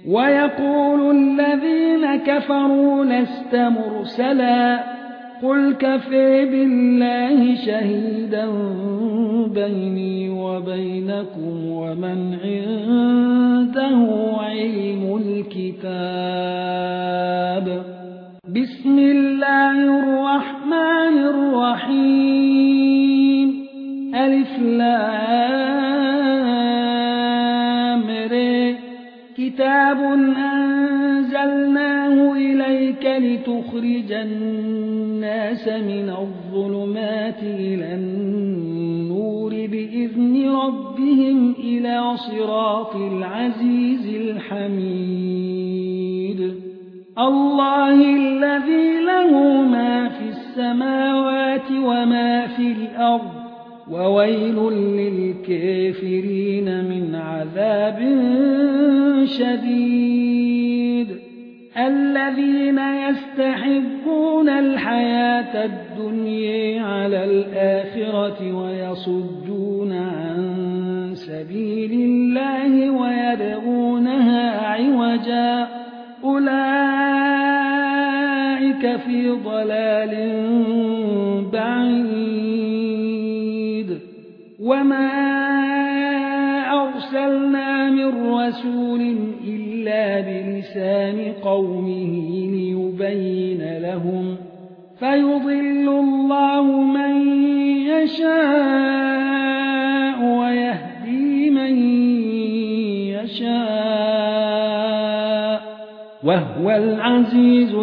ويقول الذين كفروا لست مرسلا قل كفى بالله شهيدا بيني وبينكم ومن عنده علم الكتاب. بسم الله الرحمن الرحيم. ألف لام ر. كتاب أنزلناه إليك لتخرج الناس من الظلمات إلى النور بإذن ربهم إلى صراط العزيز الحميد. الله الذي له ما في السماوات وما في الأرض وويل للكافرين من عذاب شديد. الذين يستحبون الحياة الدنيا على الآخرة ويصدون عن سبيل الله ويبغونها عوجا أولئك في ضلال بعيد. وما أرسلنا من رسول إلا بلسان قومه ليبين لهم فيضل الله من يشاء ويهدي من يشاء وهو العزيز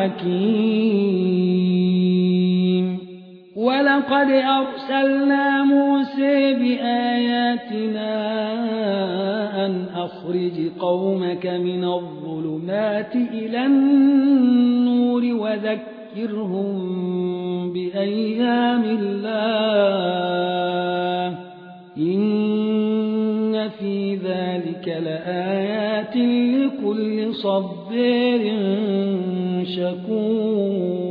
الحكيم. ولقد أرسلنا موسى بآياتنا أن أخرج قومك من الظلمات إلى النور وذكرهم بأيام الله إن في ذلك لآيات لكل صبار شكور.